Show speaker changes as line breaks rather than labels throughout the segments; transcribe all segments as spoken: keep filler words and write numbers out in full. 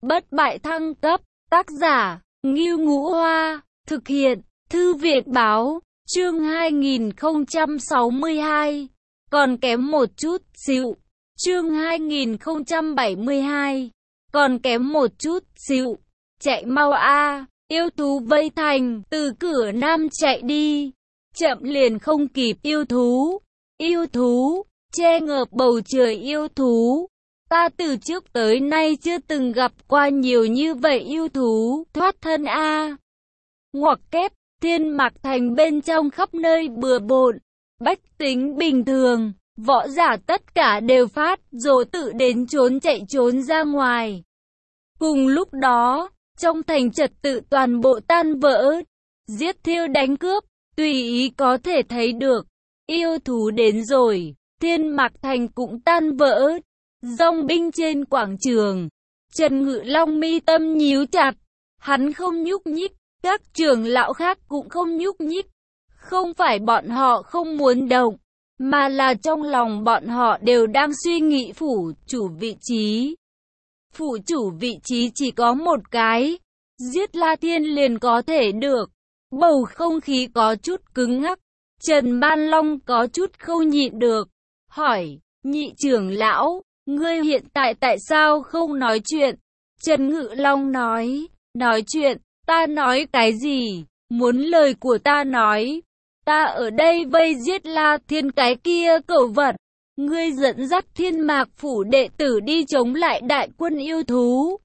Bất bại thăng cấp, tác giả, Ngưu Ngũ Hoa, thực hiện, Thư viện Báo, chương hai nghìn không trăm sáu mươi hai, còn kém một chút xíu, chương hai nghìn không trăm bảy mươi hai, còn kém một chút xíu, chạy mau a, yêu thú vây thành, từ cửa nam chạy đi, chậm liền không kịp yêu thú, yêu thú, che ngợp bầu trời yêu thú. Ta từ trước tới nay chưa từng gặp qua nhiều như vậy yêu thú, thoát thân a. Ngoặc kép, Thiên Mạc Thành bên trong khắp nơi bừa bộn, bách tính bình thường, võ giả tất cả đều phát, rồi tự đến trốn chạy trốn ra ngoài. Cùng lúc đó, trong thành trật tự toàn bộ tan vỡ, giết thiêu đánh cướp, tùy ý có thể thấy được. Yêu thú đến rồi, Thiên Mạc Thành cũng tan vỡ. Dòng binh trên quảng trường, Trần Ngự Long mi tâm nhíu chặt, hắn không nhúc nhích, các trưởng lão khác cũng không nhúc nhích. Không phải bọn họ không muốn động, mà là trong lòng bọn họ đều đang suy nghĩ phủ chủ vị trí. Phủ chủ vị trí chỉ có một cái, giết La Thiên liền có thể được. Bầu không khí có chút cứng ngắc, Trần Ban Long có chút không nhịn được, hỏi, nhị trưởng lão, ngươi hiện tại tại sao không nói chuyện? Trần Ngự Long nói, nói chuyện, ta nói cái gì? Muốn lời của ta nói, ta ở đây vây giết La Thiên cái kia cẩu vật. Ngươi dẫn dắt Thiên Mạc Phủ đệ tử đi chống lại đại quân yêu thú.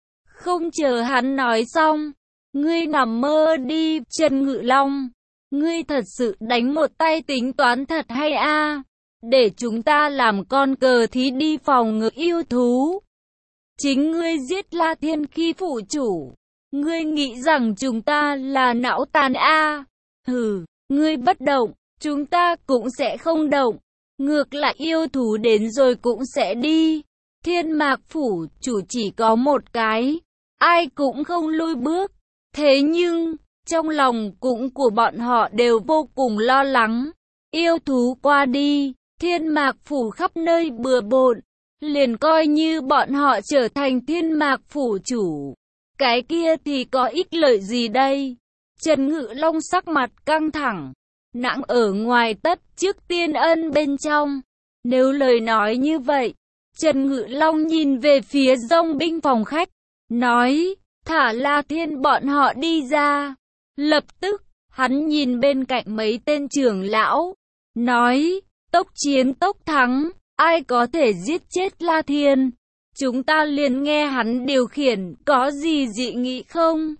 Không chờ hắn nói xong, ngươi nằm mơ đi, Trần Ngự Long. Ngươi thật sự đánh một tay tính toán thật hay a? Để chúng ta làm con cờ thí đi phòng ngự yêu thú. Chính ngươi giết La Thiên khi phủ chủ. Ngươi nghĩ rằng chúng ta là não tàn a? Hừ, ngươi bất động, chúng ta cũng sẽ không động. Ngược lại yêu thú đến rồi cũng sẽ đi. Thiên Mạc Phủ chủ chỉ có một cái, ai cũng không lui bước. Thế nhưng, trong lòng cũng của bọn họ đều vô cùng lo lắng. Yêu thú qua đi, Thiên Mạc Phủ khắp nơi bừa bộn, liền coi như bọn họ trở thành Thiên Mạc Phủ chủ. Cái kia thì có ích lợi gì đây? Trần Ngự Long sắc mặt căng thẳng, nặng ở ngoài tất trước tiên ân bên trong. Nếu lời nói như vậy, Trần Ngự Long nhìn về phía dòng binh phòng khách, nói, thả La Thiên bọn họ đi ra. Lập tức, hắn nhìn bên cạnh mấy tên trưởng lão, nói, tốc chiến tốc thắng, ai có thể giết chết La Thiên, chúng ta liền nghe hắn điều khiển, có gì dị nghị không?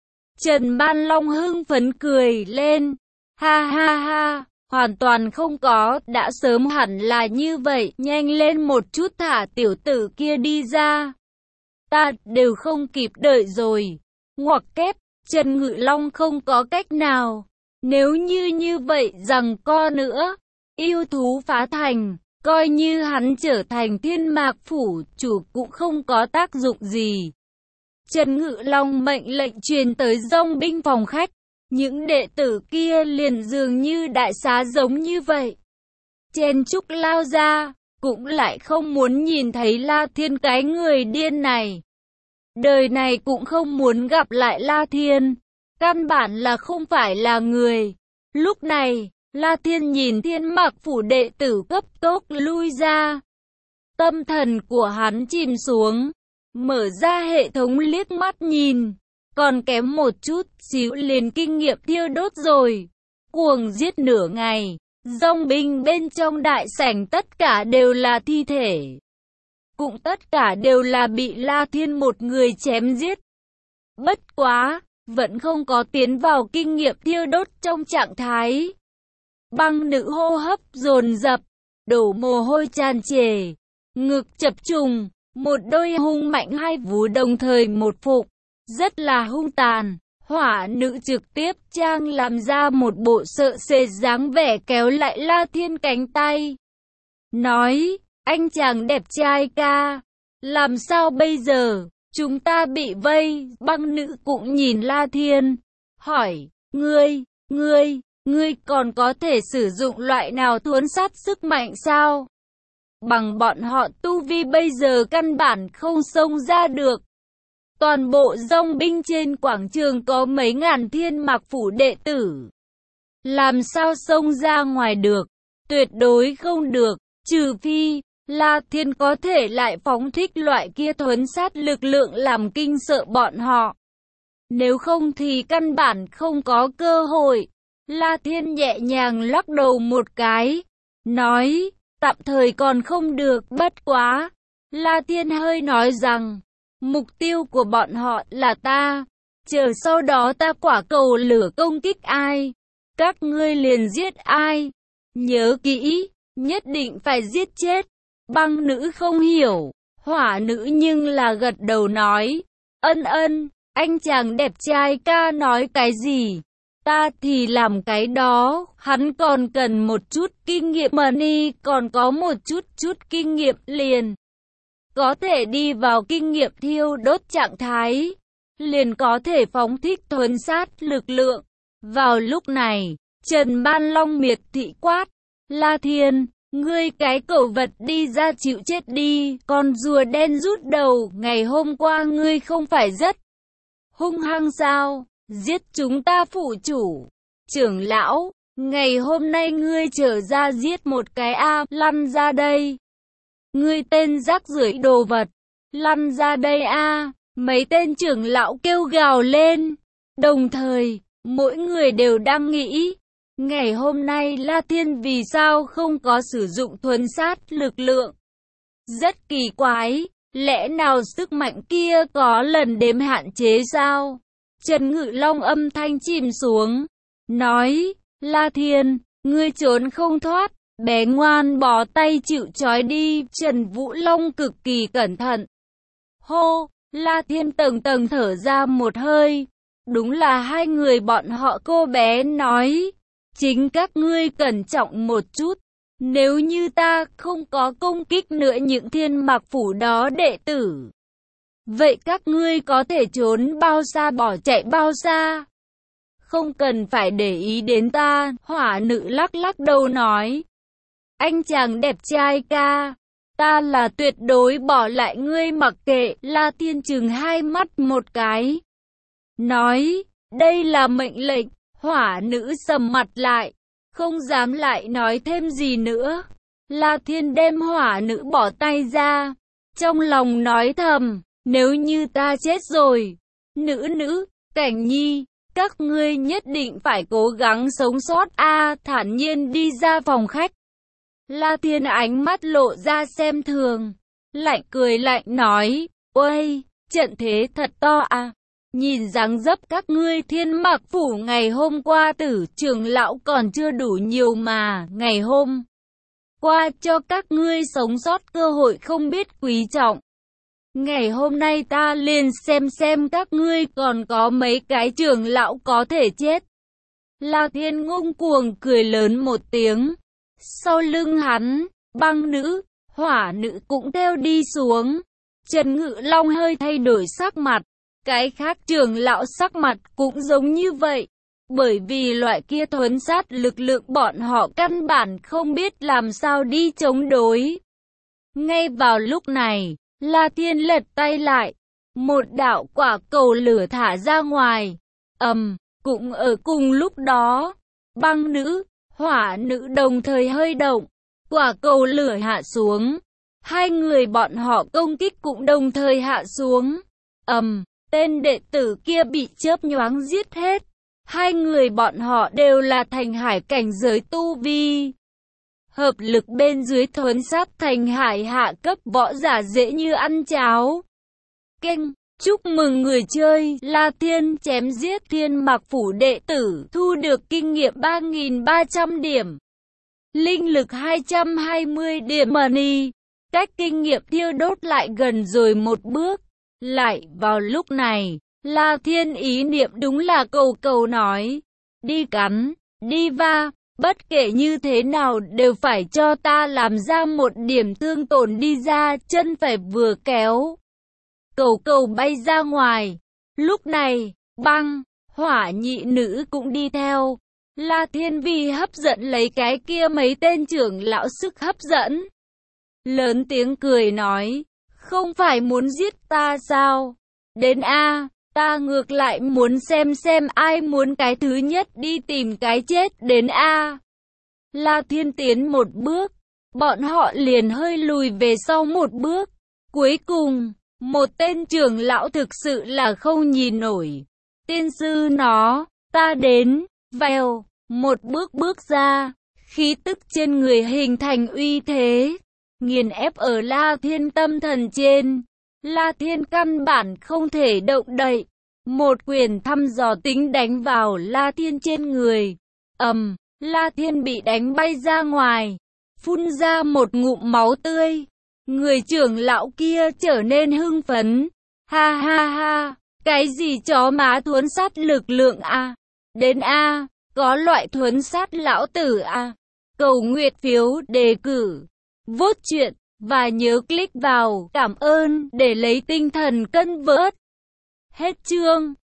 Trần Ban Long hưng phấn cười lên, ha ha ha, hoàn toàn không có, đã sớm hẳn là như vậy, nhanh lên một chút thả tiểu tử kia đi ra. Ta đều không kịp đợi rồi. Ngoặc kép, Trần Ngự Long không có cách nào. Nếu như như vậy rằng co nữa, yêu thú phá thành, coi như hắn trở thành Thiên Mạc Phủ chủ cũng không có tác dụng gì. Trần Ngự Long mệnh lệnh truyền tới dòng binh phòng khách, những đệ tử kia liền dường như đại xá giống như vậy. Chen chúc lao ra, cũng lại không muốn nhìn thấy La Thiên cái người điên này. Đời này cũng không muốn gặp lại La Thiên, căn bản là không phải là người. Lúc này, La Thiên nhìn Thiên Mạc Phủ đệ tử cấp tốc lui ra. Tâm thần của hắn chìm xuống, mở ra hệ thống liếc mắt nhìn, còn kém một chút xíu liền kinh nghiệm thiêu đốt rồi. Cuồng giết nửa ngày, dòng binh bên trong đại sảnh tất cả đều là thi thể. Cũng tất cả đều là bị La Thiên một người chém giết. Bất quá, vẫn không có tiến vào kinh nghiệm thiêu đốt trong trạng thái. Băng nữ hô hấp dồn dập, đổ mồ hôi tràn trề, ngực chập trùng, một đôi hung mạnh hai vú đồng thời một phục, rất là hung tàn. Hỏa nữ trực tiếp trang làm ra một bộ sợ sệt dáng vẻ kéo lại La Thiên cánh tay. Nói, anh chàng đẹp trai ca, làm sao bây giờ, chúng ta bị vây. Băng nữ cũng nhìn La Thiên, hỏi, ngươi, ngươi, ngươi còn có thể sử dụng loại nào thuấn sát sức mạnh sao? Bằng bọn họ tu vi bây giờ căn bản không xông ra được. toàn bộ dòng binh trên quảng trường có mấy ngàn Thiên Mạc Phủ đệ tử. Làm sao xông ra ngoài được? Tuyệt đối không được, trừ phi La Thiên có thể lại phóng thích loại kia thuấn sát lực lượng làm kinh sợ bọn họ. Nếu không thì căn bản không có cơ hội. La Thiên nhẹ nhàng lắc đầu một cái, nói, tạm thời còn không được, bất quá. La Thiên hơi nói rằng, mục tiêu của bọn họ là ta, chờ sau đó ta quả cầu lửa công kích ai, các ngươi liền giết ai. Nhớ kỹ, nhất định phải giết chết. Băng nữ không hiểu, hỏa nữ nhưng là gật đầu nói, ân ân, anh chàng đẹp trai ca nói cái gì, ta thì làm cái đó. Hắn còn cần một chút kinh nghiệm, Mani còn có một chút chút kinh nghiệm liền có thể đi vào kinh nghiệm thiêu đốt trạng thái, liền có thể phóng thích thuấn sát lực lượng. Vào lúc này, Trần Ban Long miệt thị quát, La Thiên, ngươi cái cẩu vật đi ra chịu chết đi, con rùa đen rút đầu, ngày hôm qua ngươi không phải rất hung hăng sao, giết chúng ta phụ chủ, trưởng lão, ngày hôm nay ngươi trở ra giết một cái a, lăn ra đây. Ngươi tên rác rưởi đồ vật, lăn ra đây a, mấy tên trưởng lão kêu gào lên, đồng thời, mỗi người đều đang nghĩ, ngày hôm nay La Thiên vì sao không có sử dụng thuấn sát lực lượng? Rất kỳ quái, lẽ nào sức mạnh kia có lần đếm hạn chế sao? Trần Ngự Long âm thanh chìm xuống, nói, La Thiên, ngươi trốn không thoát, bé ngoan bỏ tay chịu trói đi. Trần Vũ Long cực kỳ cẩn thận. Hô, La Thiên tầng tầng thở ra một hơi, đúng là hai người bọn họ. Cô bé nói, chính các ngươi cẩn trọng một chút, nếu như ta không có công kích nữa những Thiên Mạc Phủ đó đệ tử, vậy các ngươi có thể trốn bao xa bỏ chạy bao xa, không cần phải để ý đến ta. Hỏa nữ lắc lắc đầu nói, anh chàng đẹp trai ca, ta là tuyệt đối bỏ lại ngươi mặc kệ. La Thiên chừng hai mắt một cái, nói, đây là mệnh lệnh. Hỏa nữ sầm mặt lại, không dám lại nói thêm gì nữa. La Thiên đem hỏa nữ bỏ tay ra, trong lòng nói thầm, nếu như ta chết rồi, nữ nữ, Cảnh Nhi, các ngươi nhất định phải cố gắng sống sót a. Thản nhiên đi ra phòng khách. La Thiên ánh mắt lộ ra xem thường, lạnh cười lạnh nói, ôi, trận thế thật to à. Nhìn dáng dấp các ngươi Thiên Mạc Phủ ngày hôm qua tử trưởng lão còn chưa đủ nhiều mà, ngày hôm qua cho các ngươi sống sót cơ hội không biết quý trọng. Ngày hôm nay ta liền xem xem các ngươi còn có mấy cái trưởng lão có thể chết. La Thiên ngông cuồng cười lớn một tiếng. Sau lưng hắn, băng nữ, hỏa nữ cũng theo đi xuống. Trần Ngự Long hơi thay đổi sắc mặt. Cái khác trưởng lão sắc mặt cũng giống như vậy. Bởi vì loại kia thuấn sát lực lượng bọn họ căn bản không biết làm sao đi chống đối. Ngay vào lúc này, La Thiên lật tay lại. Một đạo quả cầu lửa thả ra ngoài. ầm, um, cũng ở cùng lúc đó, băng nữ, hỏa nữ đồng thời hơi động. Quả cầu lửa hạ xuống. Hai người bọn họ công kích cũng đồng thời hạ xuống. ầm, um, tên đệ tử kia bị chớp nhoáng giết hết. Hai người bọn họ đều là thành hải cảnh giới tu vi. Hợp lực bên dưới thuấn sát thành hải hạ cấp võ giả dễ như ăn cháo. Kênh, chúc mừng người chơi, La Thiên chém giết Thiên Mạc Phủ đệ tử, thu được kinh nghiệm ba nghìn ba trăm điểm. Linh lực hai trăm hai mươi điểm money. Cách kinh nghiệm thiêu đốt lại gần rồi một bước. Lại vào lúc này, La Thiên ý niệm đúng là cầu cầu nói, đi cắn, đi va, bất kể như thế nào đều phải cho ta làm ra một điểm thương tổn đi ra, chân phải vừa kéo. Cầu cầu bay ra ngoài, lúc này, băng, hỏa nhị nữ cũng đi theo. La Thiên vì hấp dẫn lấy cái kia mấy tên trưởng lão sức hấp dẫn. Lớn tiếng cười nói, không phải muốn giết ta sao? Đến A, ta ngược lại muốn xem xem ai muốn cái thứ nhất đi tìm cái chết. Đến A. La Thiên tiến một bước, bọn họ liền hơi lùi về sau một bước. Cuối cùng, một tên trưởng lão thực sự là không nhìn nổi. Tiên sư nó, ta đến, vèo, một bước bước ra, khí tức trên người hình thành uy thế, nghiền ép ở La Thiên tâm thần trên. La Thiên căn bản không thể động đậy. Một quyền thăm dò tính đánh vào La Thiên trên người. Ầm, La Thiên bị đánh bay ra ngoài, phun ra một ngụm máu tươi. Người trưởng lão kia trở nên hưng phấn. Ha ha ha, cái gì chó má thuấn sát lực lượng a? Đến a, có loại thuấn sát lão tử a. Cầu nguyện phiếu đề cử, vote chuyện và nhớ click vào cảm ơn để lấy tinh thần cân vớt. Hết chương.